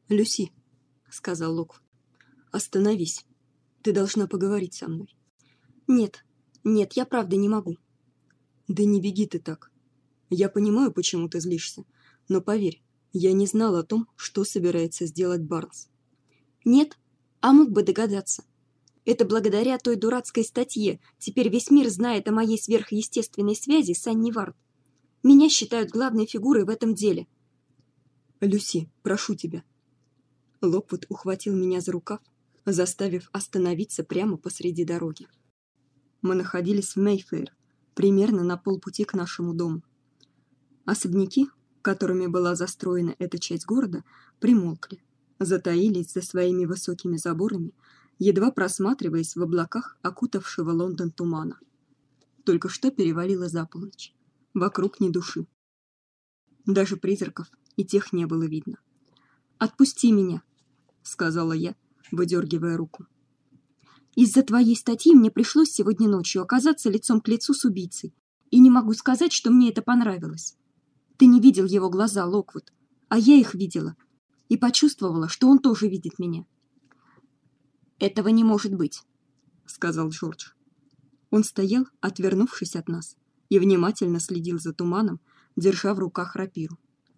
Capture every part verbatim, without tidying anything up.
«Люси», — сказал Локвуд, — «остановись. Ты должна поговорить со мной». «Нет, нет, я правда не могу». «Да не беги ты так. Я понимаю, почему ты злишься, но поверь, я не знал о том, что собирается сделать Барнс». «Нет? А мог бы догадаться. Это благодаря той дурацкой статье теперь весь мир знает о моей сверхъестественной связи с Анни Вард. Меня считают главной фигурой в этом деле». «Люси, прошу тебя». Локвуд ухватил меня за рукав, заставив остановиться прямо посреди дороги. Мы находились в Мейфэйр, примерно на полпути к нашему дому. Особняки, которыми была застроена эта часть города, примолкли, затаились за своими высокими заборами, едва просматриваясь в облаках окутавшего Лондон тумана. Только что перевалило за полночь. Вокруг ни души. Даже призраков и тех не было видно. «Отпусти меня», — сказала я, выдергивая руку. «Из-за твоей статьи мне пришлось сегодня ночью оказаться лицом к лицу с убийцей, и не могу сказать, что мне это понравилось. Ты не видел его глаза, Локвуд, а я их видела, и почувствовала, что он тоже видит меня». «Этого не может быть», — сказал Джордж. Он стоял, отвернувшись от нас, и внимательно следил за туманом, держа в руках рапиру.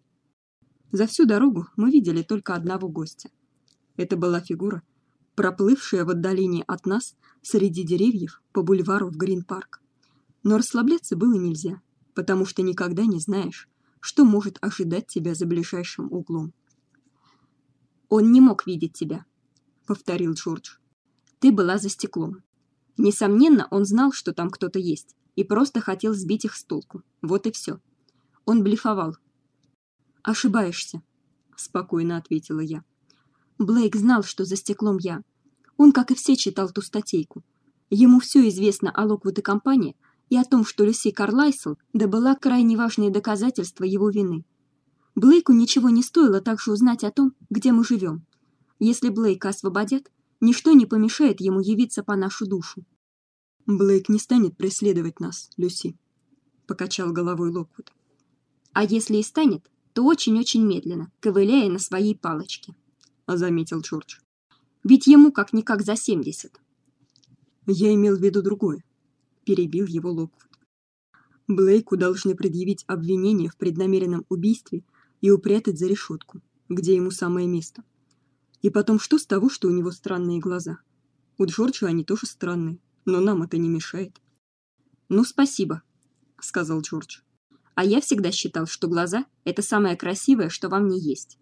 За всю дорогу мы видели только одного гостя. Это была фигура, проплывшая в отдалении от нас среди деревьев по бульвару в Грин-парк. Но расслабляться было нельзя, потому что никогда не знаешь, что может ожидать тебя за ближайшим углом. «Он не мог видеть тебя», — повторил Джордж. «Ты была за стеклом. Несомненно, он знал, что там кто-то есть, и просто хотел сбить их с толку. Вот и все. Он блефовал». «Ошибаешься», — спокойно ответила я. «Блейк знал, что за стеклом я. Он, как и все, читал ту статейку. Ему все известно о Локвуд и компании и о том, что Люси Карлайсл добыла крайне важные доказательства его вины. Блейку ничего не стоило также узнать о том, где мы живем. Если Блейка освободят, ничто не помешает ему явиться по нашу душу». «Блейк не станет преследовать нас, Люси», — покачал головой Локвуд. «А если и станет, то очень-очень медленно, ковыляя на своей палочке», — заметил Джордж. «Ведь ему как-никак за семьдесят». «Я имел в виду другое», — перебил его Локвуд. «Блейку должны предъявить обвинение в преднамеренном убийстве и упрятать за решетку, где ему самое место. И потом, что с того, что у него странные глаза? У Джорджа они тоже странные, но нам это не мешает». «Ну, спасибо», — сказал Джордж. «А я всегда считал, что глаза — это самое красивое, что во мне есть».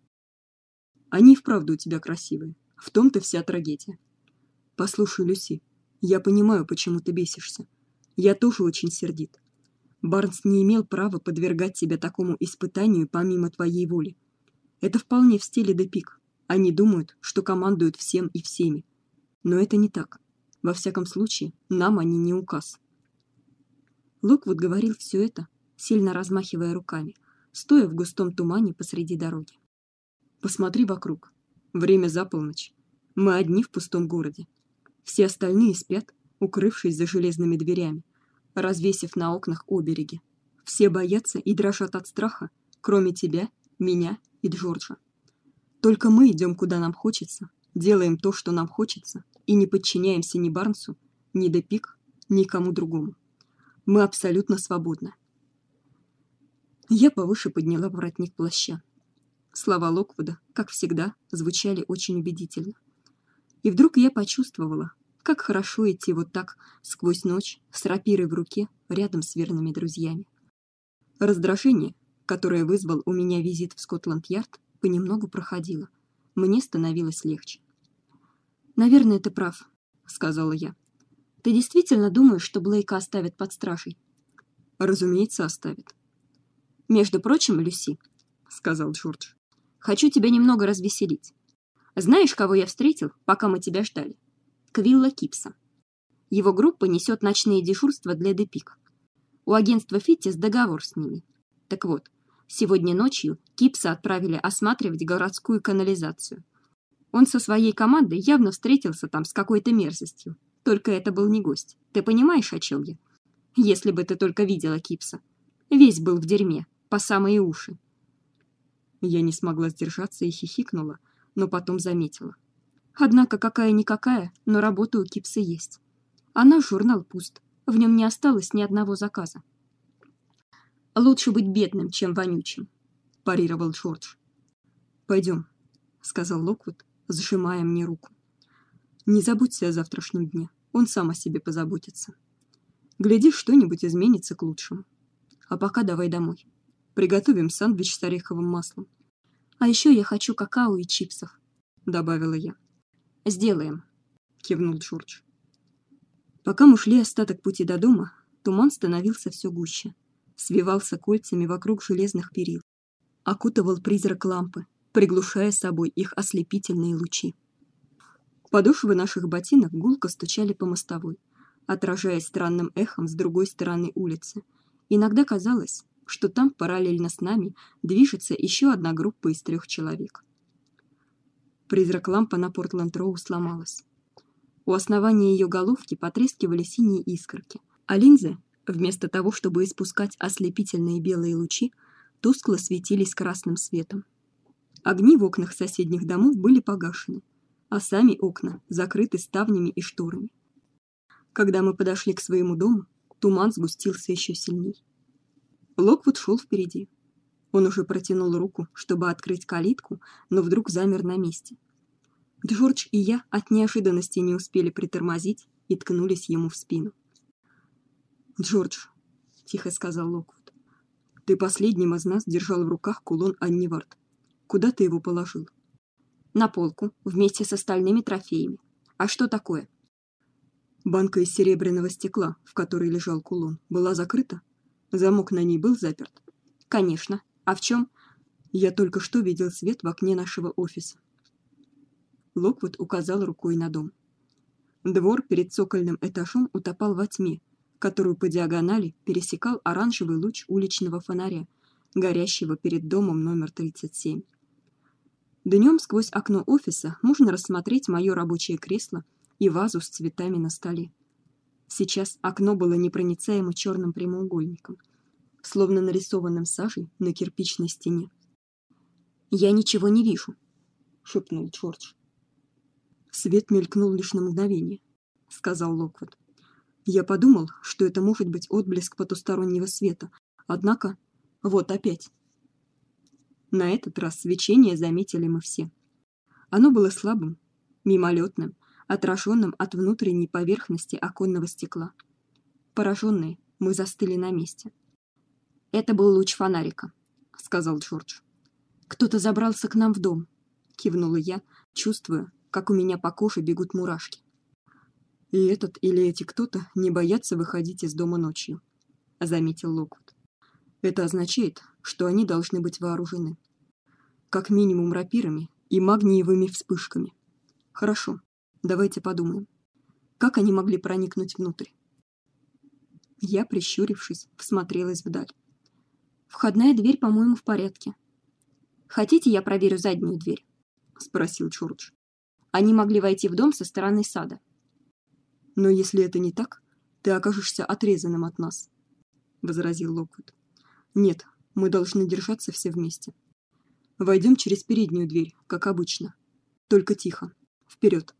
«Они вправду у тебя красивые. В том-то вся трагедия. Послушай, Люси, я понимаю, почему ты бесишься. Я тоже очень сердит. Барнс не имел права подвергать тебя такому испытанию помимо твоей воли. Это вполне в стиле де Пик. Они думают, что командуют всем и всеми. Но это не так. Во всяком случае, нам они не указ». Локвуд говорил все это, сильно размахивая руками, стоя в густом тумане посреди дороги. «Посмотри вокруг. Время за полночь. Мы одни в пустом городе. Все остальные спят, укрывшись за железными дверями, развесив на окнах обереги. Все боятся и дрожат от страха, кроме тебя, меня и Джорджа. Только мы идем, куда нам хочется, делаем то, что нам хочется, и не подчиняемся ни Барнсу, ни де Пик, ни кому другому. Мы абсолютно свободны». Я повыше подняла воротник плаща. Слова Локвуда, как всегда, звучали очень убедительно. И вдруг я почувствовала, как хорошо идти вот так сквозь ночь с рапирой в руке рядом с верными друзьями. Раздражение, которое вызвал у меня визит в Скотланд-Ярд, понемногу проходило. Мне становилось легче. «Наверное, ты прав», — сказала я. «Ты действительно думаешь, что Блейка оставят под стражей?» «Разумеется, оставят». «Между прочим, Люси», — сказал Джордж, — «хочу тебя немного развеселить. Знаешь, кого я встретил, пока мы тебя ждали? Квилла Кипса. Его группа несет ночные дежурства для де Пик. У агентства Фиттис договор с ними. Так вот, сегодня ночью Кипса отправили осматривать городскую канализацию. Он со своей командой явно встретился там с какой-то мерзостью. Только это был не гость. Ты понимаешь, о чем я? Если бы ты только видела Кипса. Весь был в дерьме, по самые уши». Я не смогла сдержаться и хихикнула, но потом заметила: однако какая-никакая, но работа у Кипса есть. А наш журнал пуст, в нем не осталось ни одного заказа. Лучше быть бедным, чем вонючим, парировал Джордж. Пойдем, сказал Локвуд, сжимая мне руку. Не забудьте о завтрашнем дне, он сам о себе позаботится. Глядишь, что-нибудь изменится к лучшему. А пока давай домой. Приготовим сэндвич с ореховым маслом. А еще я хочу какао и чипсов, добавила я. Сделаем, кивнул Джордж. Пока мы шли остаток пути до дома, туман становился все гуще, свивался кольцами вокруг железных перил, окутывал призрак лампы, приглушая собой их ослепительные лучи. Подошвы наших ботинок гулко стучали по мостовой, отражаясь странным эхом с другой стороны улицы. Иногда казалось, что там параллельно с нами движется еще одна группа из трех человек. Призрак лампы на Портленд-Роу сломалась. У основания ее головки потрескивали синие искорки, а линзы, вместо того, чтобы испускать ослепительные белые лучи, тускло светились красным светом. Огни в окнах соседних домов были погашены, а сами окна закрыты ставнями и шторами. Когда мы подошли к своему дому, туман сгустился еще сильней. Локвуд шел впереди. Он уже протянул руку, чтобы открыть калитку, но вдруг замер на месте. Джордж и я от неожиданности не успели притормозить и ткнулись ему в спину. «Джордж», — тихо сказал Локвуд, — «ты последним из нас держал в руках кулон Анни Вард. Куда ты его положил?» «На полку, вместе с остальными трофеями. А что такое?» Банка из серебряного стекла, в которой лежал кулон, была закрыта? Замок на ней был заперт? Конечно. А в чем? Я только что видел свет в окне нашего офиса. Локвуд указал рукой на дом. Двор перед цокольным этажом утопал во тьме, которую по диагонали пересекал оранжевый луч уличного фонаря, горящего перед домом номер тридцать семь. Днем сквозь окно офиса можно рассмотреть мое рабочее кресло и вазу с цветами на столе. Сейчас окно было непроницаемо черным прямоугольником, словно нарисованным сажей на кирпичной стене. «Я ничего не вижу», — шепнул Джордж. «Свет мелькнул лишь на мгновение», — сказал Локвуд. «Я подумал, что это может быть отблеск потустороннего света, однако вот опять». На этот раз свечение заметили мы все. Оно было слабым, мимолетным, отраженным от внутренней поверхности оконного стекла. Пораженные, мы застыли на месте. «Это был луч фонарика», — сказал Джордж. «Кто-то забрался к нам в дом», — кивнула я, чувствуя, как у меня по коже бегут мурашки. «И этот или эти кто-то не боятся выходить из дома ночью», — заметил Локвуд. «Это означает, что они должны быть вооружены. Как минимум рапирами и магниевыми вспышками. Хорошо, давайте подумаем. Как они могли проникнуть внутрь?» Я, прищурившись, всмотрелась вдаль. «Входная дверь, по-моему, в порядке. Хотите, я проверю заднюю дверь?» — спросил Джордж. «Они могли войти в дом со стороны сада». «Но если это не так, ты окажешься отрезанным от нас», — возразил Локвуд. «Нет, мы должны держаться все вместе. Войдем через переднюю дверь, как обычно. Только тихо. Вперед!»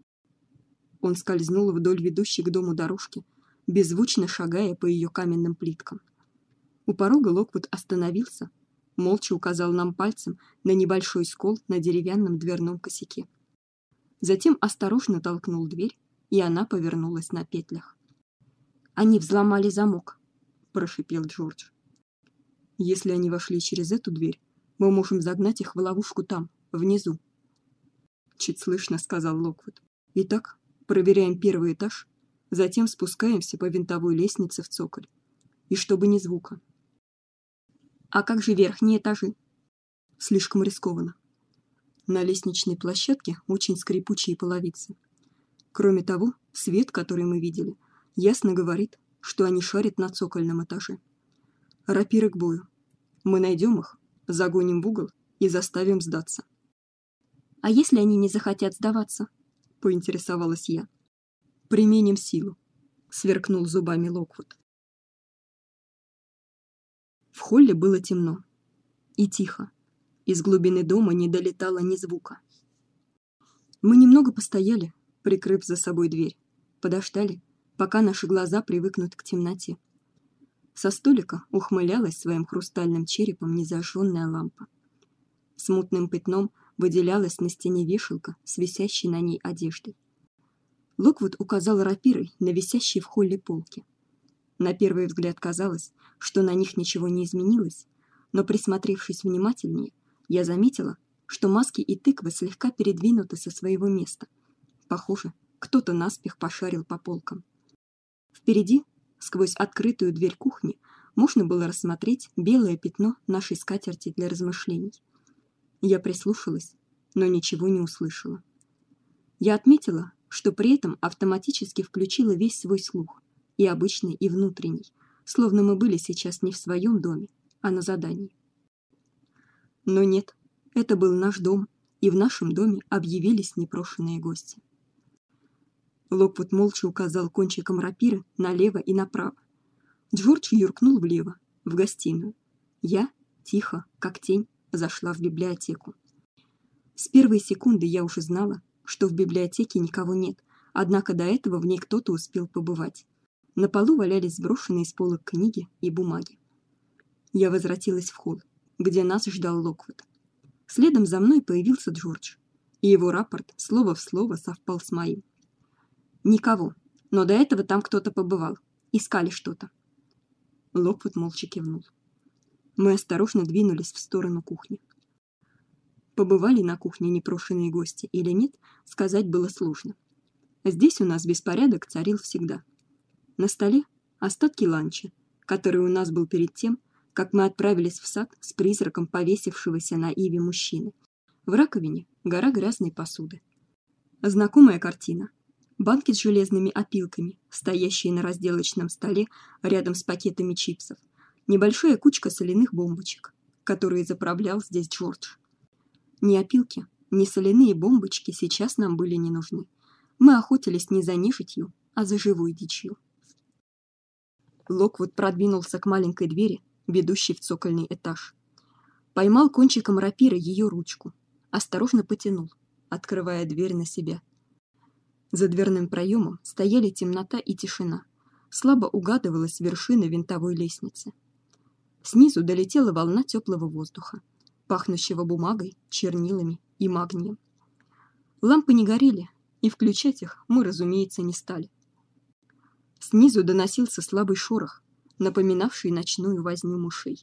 Он скользнул вдоль ведущей к дому дорожки, беззвучно шагая по ее каменным плиткам. У порога Локвуд остановился, молча указал нам пальцем на небольшой скол на деревянном дверном косяке. Затем осторожно толкнул дверь, и она повернулась на петлях. «Они взломали замок», — прошипел Джордж. «Если они вошли через эту дверь, мы можем загнать их в ловушку там, внизу», — чуть слышно сказал Локвуд. «Итак, проверяем первый этаж, затем спускаемся по винтовой лестнице в цоколь. И чтобы ни звука». «А как же верхние этажи?» «Слишком рискованно. На лестничной площадке очень скрипучие половицы. Кроме того, свет, который мы видели, ясно говорит, что они шарят на цокольном этаже. Рапиры к бою. Мы найдем их, загоним в угол и заставим сдаться». «А если они не захотят сдаваться?» — поинтересовалась я. «Применим силу», — сверкнул зубами Локвуд. В холле было темно и тихо. Из глубины дома не долетало ни звука. Мы немного постояли, прикрыв за собой дверь, подождали, пока наши глаза привыкнут к темноте. Со столика ухмылялась своим хрустальным черепом незажженная лампа. Смутным пятном выделялась на стене вешалка с висящей на ней одеждой. Локвуд указал рапирой на висящие в холле полки. На первый взгляд казалось, что на них ничего не изменилось, но присмотревшись внимательнее, я заметила, что маски и тыквы слегка передвинуты со своего места. Похоже, кто-то наспех пошарил по полкам. Впереди, сквозь открытую дверь кухни, можно было рассмотреть белое пятно нашей скатерти для размышлений. Я прислушалась, но ничего не услышала. Я отметила, что при этом автоматически включила весь свой слух, и обычный, и внутренний, словно мы были сейчас не в своем доме, а на задании. Но нет, это был наш дом, и в нашем доме объявились непрошеные гости. Локвуд молча указал кончиком рапиры налево и направо. Джордж юркнул влево, в гостиную. Я, тихо, как тень, зашла в библиотеку. С первой секунды я уже знала, что в библиотеке никого нет, однако до этого в ней кто-то успел побывать. На полу валялись сброшенные с полок книги и бумаги. Я возвратилась в холл, где нас ждал Локвуд. Следом за мной появился Джордж, и его рапорт слово в слово совпал с моим. Никого, но до этого там кто-то побывал, искали что-то. Локвуд молча кивнул. Мы осторожно двинулись в сторону кухни. Побывали на кухне непрошеные гости или нет, сказать было сложно. Здесь у нас беспорядок царил всегда. На столе остатки ланча, который у нас был перед тем, как мы отправились в сад с призраком повесившегося на иве мужчины. В раковине гора грязной посуды. Знакомая картина. Банки с железными опилками, стоящие на разделочном столе рядом с пакетами чипсов. Небольшая кучка соляных бомбочек, которые заправлял здесь Джордж. Ни опилки, ни соляные бомбочки сейчас нам были не нужны. Мы охотились не за нежитью, а за живой дичью. Локвуд продвинулся к маленькой двери, ведущей в цокольный этаж. Поймал кончиком рапиры ее ручку, осторожно потянул, открывая дверь на себя. За дверным проемом стояли темнота и тишина. Слабо угадывалась вершина винтовой лестницы. Снизу долетела волна теплого воздуха, пахнущего бумагой, чернилами и магнием. Лампы не горели, и включать их мы, разумеется, не стали. Снизу доносился слабый шорох, напоминавший ночную возню мышей.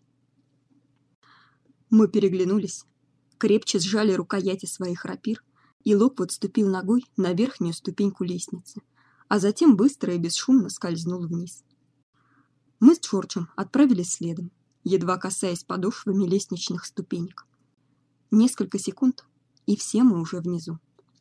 Мы переглянулись, крепче сжали рукояти своих рапир, и Локвуд ступил ногой на верхнюю ступеньку лестницы, а затем быстро и бесшумно скользнул вниз. Мы с Джорджем отправились следом, едва касаясь подошвами лестничных ступенек. Несколько секунд, и все мы уже внизу.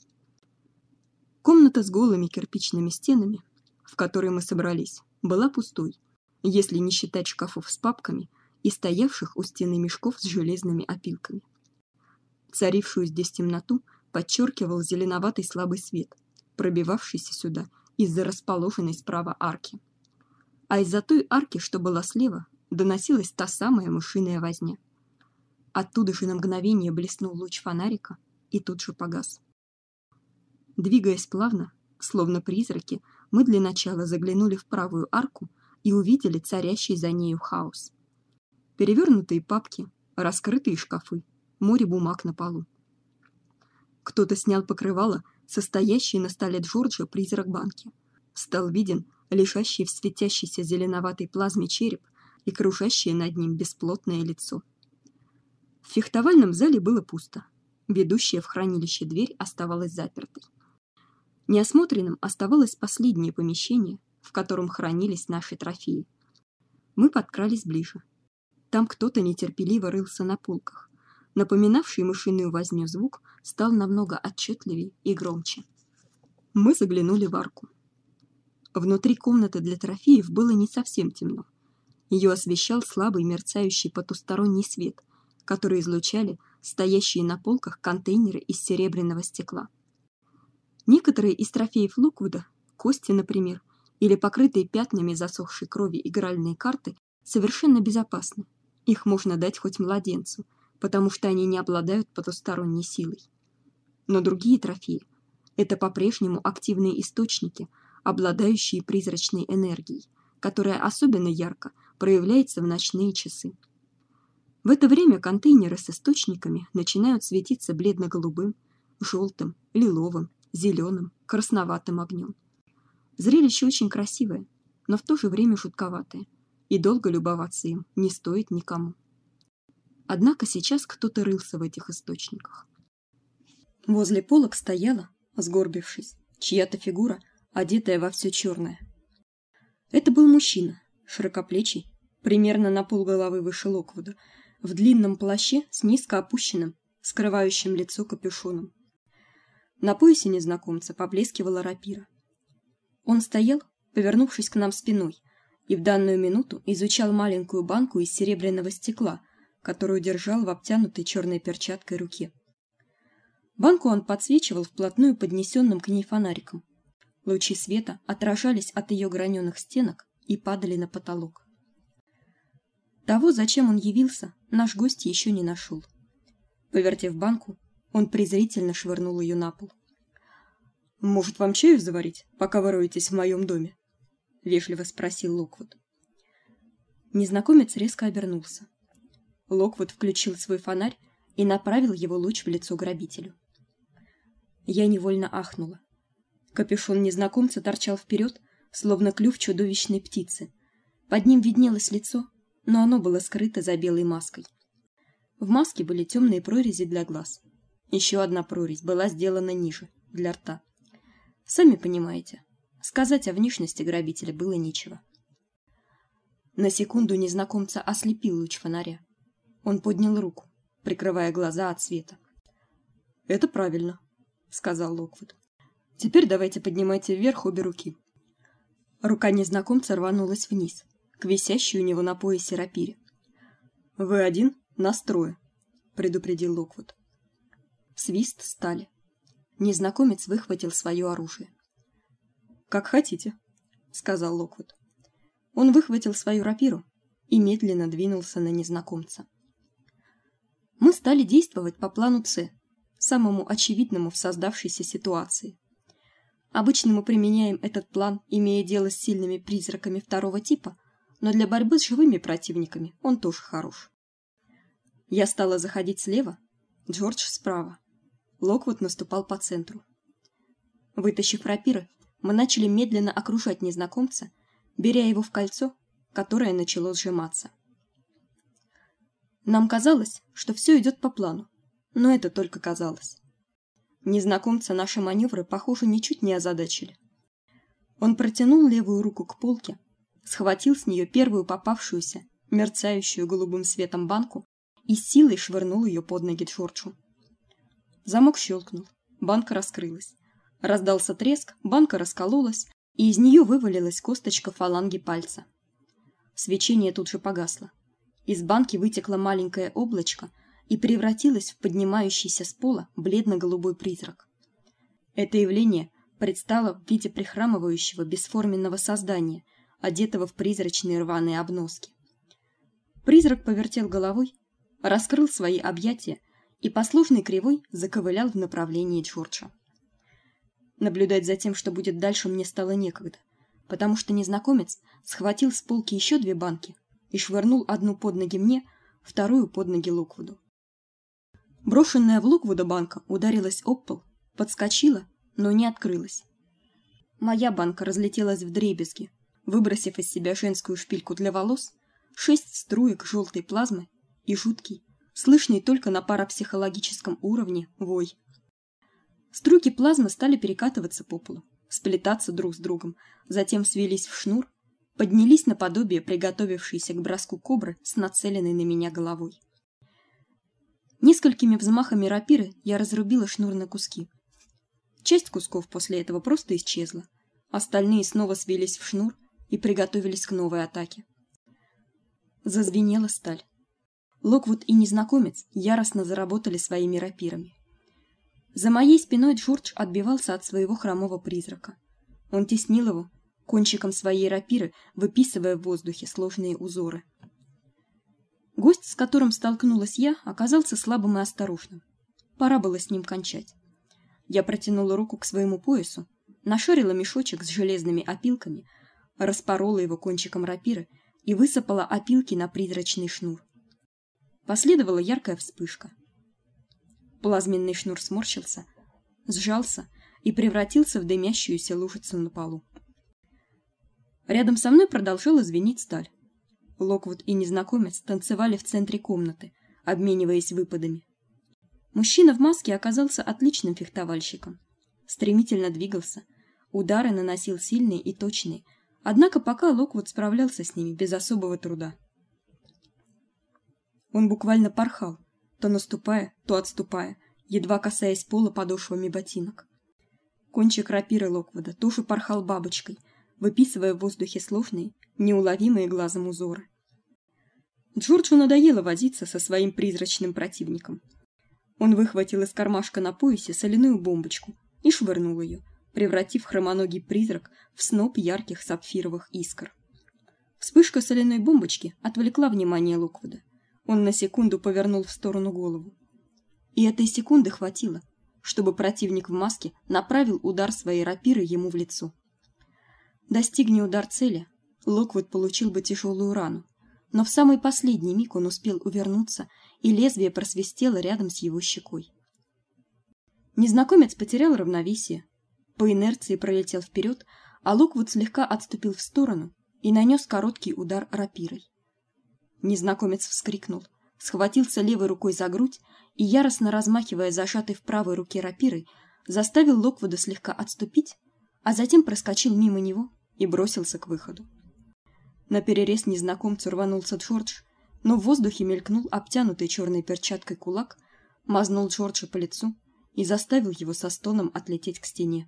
Комната с голыми кирпичными стенами, в которой мы собрались, была пустой, если не считать шкафов с папками и стоявших у стены мешков с железными опилками. Царившую здесь темноту подчеркивал зеленоватый слабый свет, пробивавшийся сюда из-за расположенной справа арки. А из-за той арки, что была слева, доносилась та самая мышиная возня. Оттуда же на мгновение блеснул луч фонарика и тут же погас. Двигаясь плавно, словно призраки, мы для начала заглянули в правую арку и увидели царящий за нею хаос. Перевернутые папки, раскрытые шкафы, море бумаг на полу. Кто-то снял покрывало, состоящее на столе Джорджа призрак банки. Стал виден лежащий в светящейся зеленоватой плазме череп и кружащее над ним бесплотное лицо. В фехтовальном зале было пусто. Ведущая в хранилище дверь оставалась запертой. Неосмотренным оставалось последнее помещение, в котором хранились наши трофеи. Мы подкрались ближе. Там кто-то нетерпеливо рылся на полках. Напоминавший мышиную возню звук стал намного отчетливее и громче. Мы заглянули в арку. Внутри комнаты для трофеев было не совсем темно. Ее освещал слабый мерцающий потусторонний свет, который излучали стоящие на полках контейнеры из серебряного стекла. Некоторые из трофеев Локвуда, кости, например, или покрытые пятнами засохшей крови игральные карты, совершенно безопасны. Их можно дать хоть младенцу, потому что они не обладают потусторонней силой. Но другие трофеи, Это по-прежнему активные источники, обладающие призрачной энергией, которая особенно ярко проявляется в ночные часы. В это время контейнеры с источниками начинают светиться бледно-голубым, желтым, лиловым, зеленым, красноватым огнем. Зрелище очень красивое, но в то же время жутковатое, и долго любоваться им не стоит никому. Однако сейчас кто-то рылся в этих источниках. Возле полок стояла, сгорбившись, чья-то фигура, одетая во все черное. Это был мужчина, широкоплечий, примерно на полголовы выше Локвуда, в длинном плаще с низко опущенным, скрывающим лицо капюшоном. На поясе незнакомца поблескивала рапира. Он стоял, повернувшись к нам спиной, и в данную минуту изучал маленькую банку из серебряного стекла, которую держал в обтянутой черной перчаткой руке. Банку он подсвечивал вплотную поднесенным к ней фонариком. Лучи света отражались от ее граненых стенок и падали на потолок. Того, зачем он явился, наш гость еще не нашел. Повертев банку, он презрительно швырнул ее на пол. «Может, вам чаю заварить, пока вы роетесь в моем доме?» — вежливо спросил Локвуд. Незнакомец резко обернулся. Локвуд включил свой фонарь и направил его луч в лицо грабителю. Я невольно ахнула. Капюшон незнакомца торчал вперед, словно клюв чудовищной птицы. Под ним виднелось лицо, но оно было скрыто за белой маской. В маске были темные прорези для глаз. Еще одна прорезь была сделана ниже, для рта. Сами понимаете, сказать о внешности грабителя было нечего. На секунду незнакомца ослепил луч фонаря. Он поднял руку, прикрывая глаза от света. «Это правильно», — сказал Локвуд. «Теперь давайте поднимайте вверх обе руки». Рука незнакомца рванулась вниз, к висящей у него на поясе рапире. «Вы один, нас трое», — предупредил Локвуд. Свист стали. Незнакомец выхватил свое оружие. «Как хотите», — сказал Локвуд. Он выхватил свою рапиру и медленно двинулся на незнакомца. Мы стали действовать по плану С, самому очевидному в создавшейся ситуации. Обычно мы применяем этот план, имея дело с сильными призраками второго типа, но для борьбы с живыми противниками он тоже хорош. Я стала заходить слева, Джордж справа. Локвуд наступал по центру. Вытащив рапиры, мы начали медленно окружать незнакомца, беря его в кольцо, которое начало сжиматься. Нам казалось, что все идет по плану, но это только казалось. Незнакомца наши маневры, похоже, ничуть не озадачили. Он протянул левую руку к полке, схватил с нее первую попавшуюся, мерцающую голубым светом банку и с силой швырнул ее под ноги Джорджу. Замок щелкнул, банка раскрылась. Раздался треск, банка раскололась, и из нее вывалилась косточка фаланги пальца. Свечение тут же погасло. Из банки вытекло маленькое облачко и превратилось в поднимающийся с пола бледно-голубой призрак. Это явление предстало в виде прихрамывающего бесформенного создания, одетого в призрачные рваные обноски. Призрак повертел головой, раскрыл свои объятия и по сложной кривой заковылял в направлении Джорджа. Наблюдать за тем, что будет дальше, мне стало некогда, потому что незнакомец схватил с полки еще две банки и швырнул одну под ноги мне, вторую под ноги Локвуду. Брошенная в Локвуда банка ударилась об пол, подскочила, но не открылась. Моя банка разлетелась вдребезги, выбросив из себя женскую шпильку для волос, шесть струек желтой плазмы и жуткий, слышный только на парапсихологическом уровне, вой. Струйки плазмы стали перекатываться по полу, сплетаться друг с другом, затем свелись в шнур, поднялись наподобие приготовившейся к броску кобры с нацеленной на меня головой. Несколькими взмахами рапиры я разрубила шнур на куски. Часть кусков после этого просто исчезла, остальные снова свелись в шнур и приготовились к новой атаке. Зазвенела сталь. Локвуд и незнакомец яростно заработали своими рапирами. За моей спиной Джордж отбивался от своего хромого призрака. Он теснил его, кончиком своей рапиры выписывая в воздухе сложные узоры. Гость, с которым столкнулась я, оказался слабым и осторожным. Пора было с ним кончать. Я протянула руку к своему поясу, нашарила мешочек с железными опилками, распорола его кончиком рапиры и высыпала опилки на призрачный шнур. Последовала яркая вспышка. Плазменный шнур сморщился, сжался и превратился в дымящуюся лужицу на полу. Рядом со мной продолжала звенеть сталь. Локвуд и незнакомец танцевали в центре комнаты, обмениваясь выпадами. Мужчина в маске оказался отличным фехтовальщиком. Стремительно двигался, удары наносил сильные и точные, однако пока Локвуд справлялся с ними без особого труда. Он буквально порхал, то наступая, то отступая, едва касаясь пола подошвами ботинок. Кончик рапиры Локвуда тоже порхал бабочкой, выписывая в воздухе сложные, неуловимые глазом узоры. Джорджу надоело возиться со своим призрачным противником. Он выхватил из кармашка на поясе соляную бомбочку и швырнул ее, превратив хромоногий призрак в сноп ярких сапфировых искр. Вспышка соляной бомбочки отвлекла внимание Локвуда. Он на секунду повернул в сторону голову. И этой секунды хватило, чтобы противник в маске направил удар своей рапиры ему в лицо. Достигни удар цели, Локвуд получил бы тяжелую рану, но в самый последний миг он успел увернуться, и лезвие просвистело рядом с его щекой. Незнакомец потерял равновесие, по инерции пролетел вперед, а Локвуд слегка отступил в сторону и нанес короткий удар рапирой. Незнакомец вскрикнул, схватился левой рукой за грудь и, яростно размахивая зажатой в правой руке рапирой, заставил Локвуда слегка отступить, а затем проскочил мимо него и бросился к выходу. Наперерез незнакомцу рванулся Джордж, но в воздухе мелькнул обтянутый черной перчаткой кулак, мазнул Джорджа по лицу и заставил его со стоном отлететь к стене.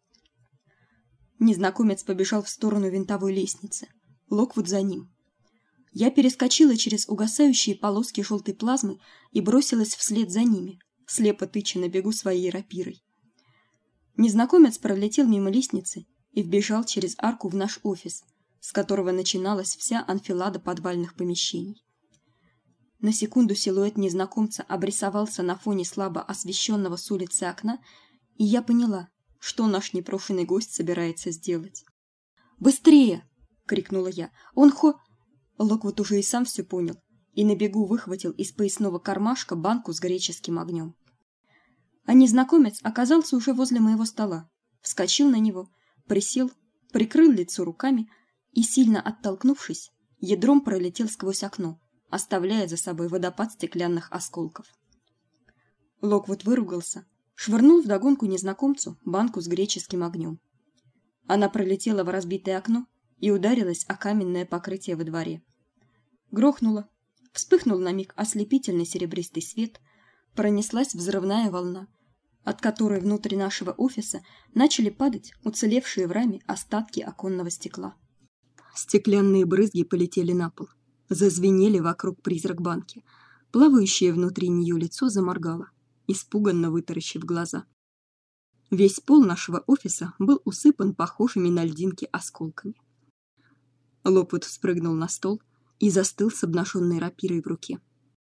Незнакомец побежал в сторону винтовой лестницы, Локвуд за ним. Я перескочила через угасающие полоски желтой плазмы и бросилась вслед за ними, слепо тыча на бегу своей рапирой. Незнакомец пролетел мимо лестницы и вбежал через арку в наш офис, с которого начиналась вся анфилада подвальных помещений. На секунду силуэт незнакомца обрисовался на фоне слабо освещенного с улицы окна, и я поняла, что наш непрошеный гость собирается сделать. «Быстрее!» — крикнула я. «Он хо...» Локвуд уже и сам все понял, и на бегу выхватил из поясного кармашка банку с греческим огнем. А незнакомец оказался уже возле моего стола, вскочил на него, присел, прикрыл лицо руками и, сильно оттолкнувшись, ядром пролетел сквозь окно, оставляя за собой водопад стеклянных осколков. Локвуд выругался, швырнул вдогонку незнакомцу банку с греческим огнем. Она пролетела в разбитое окно и ударилась о каменное покрытие во дворе. Грохнула, вспыхнул на миг ослепительный серебристый свет, пронеслась взрывная волна, от которой внутри нашего офиса начали падать уцелевшие в раме остатки оконного стекла. Стеклянные брызги полетели на пол, зазвенели вокруг призрак банки. Плавающее внутри нее лицо заморгало, испуганно вытаращив глаза. Весь пол нашего офиса был усыпан похожими на льдинки осколками. Локвуд вспрыгнул на стол и застыл с обнаженной рапирой в руке.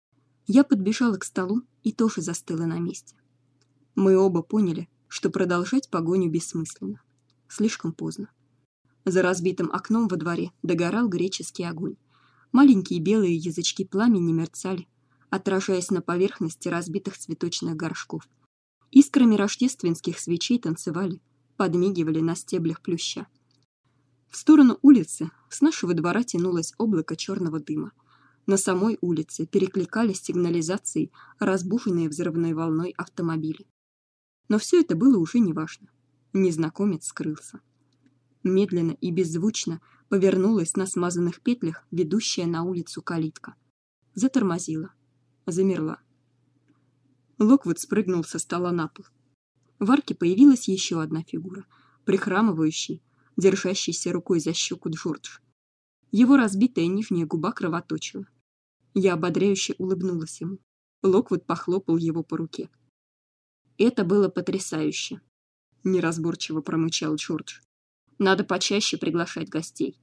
Я подбежала к столу и тоже застыла на месте. Мы оба поняли, что продолжать погоню бессмысленно. Слишком поздно. За разбитым окном во дворе догорал греческий огонь. Маленькие белые язычки пламени мерцали, отражаясь на поверхности разбитых цветочных горшков. Искрами рождественских свечей танцевали, подмигивали на стеблях плюща. В сторону улицы с нашего двора тянулось облако черного дыма. На самой улице перекликались сигнализацией разбуженные взрывной волной автомобили. Но все это было уже неважно. Незнакомец скрылся. Медленно и беззвучно повернулась на смазанных петлях ведущая на улицу калитка. Затормозила. Замерла. Локвуд спрыгнул со стола на пол. В арке появилась еще одна фигура, прихрамывающий, держащийся рукой за щеку Джордж. Его разбитая нижняя губа кровоточила. Я ободряюще улыбнулась ему. Локвуд похлопал его по руке. Это было потрясающе, неразборчиво промычал Джордж. Надо почаще приглашать гостей.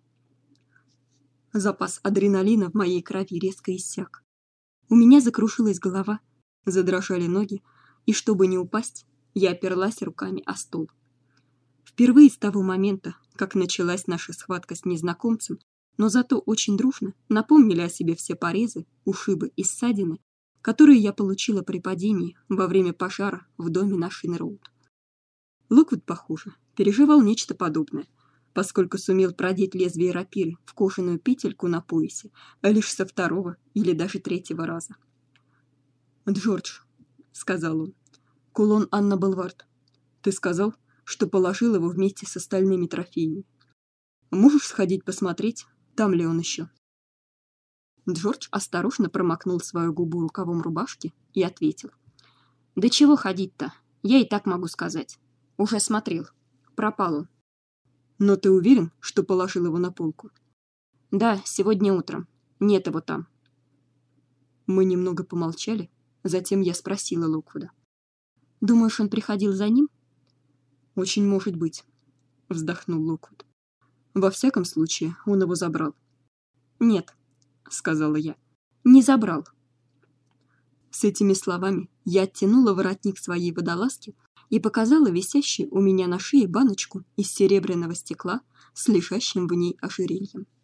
Запас адреналина в моей крови резко иссяк. У меня закружилась голова, задрожали ноги, и чтобы не упасть, Я оперлась руками о стол. Впервые с того момента, как началась наша схватка с незнакомцем, но зато очень дружно, напомнили о себе все порезы, ушибы и ссадины, которые я получила при падении во время пожара в доме на Шин-роуд. Локвуд, похоже, переживал нечто подобное, поскольку сумел продеть лезвие рапиры в кожаную петельку на поясе лишь со второго или даже третьего раза. «Джордж», — сказал он, — «кулон Анна Белвард. Ты сказал, что положил его вместе с остальными трофеями. Можешь сходить посмотреть, там ли он еще?» Джордж осторожно промокнул свою губу рукавом рубашки и ответил: «Да чего ходить-то? Я и так могу сказать. Уже смотрел. Пропал он». «Но ты уверен, что положил его на полку?» «Да, сегодня утром. Нет его там». Мы немного помолчали, затем я спросила Локвуда: «Думаешь, он приходил за ним?» «Очень может быть», — вздохнул Локвуд. «Во всяком случае, он его забрал». «Нет», — сказала я, — «не забрал». С этими словами я оттянула воротник своей водолазки и показала висящую у меня на шее баночку из серебряного стекла с лежащим в ней ожерельем.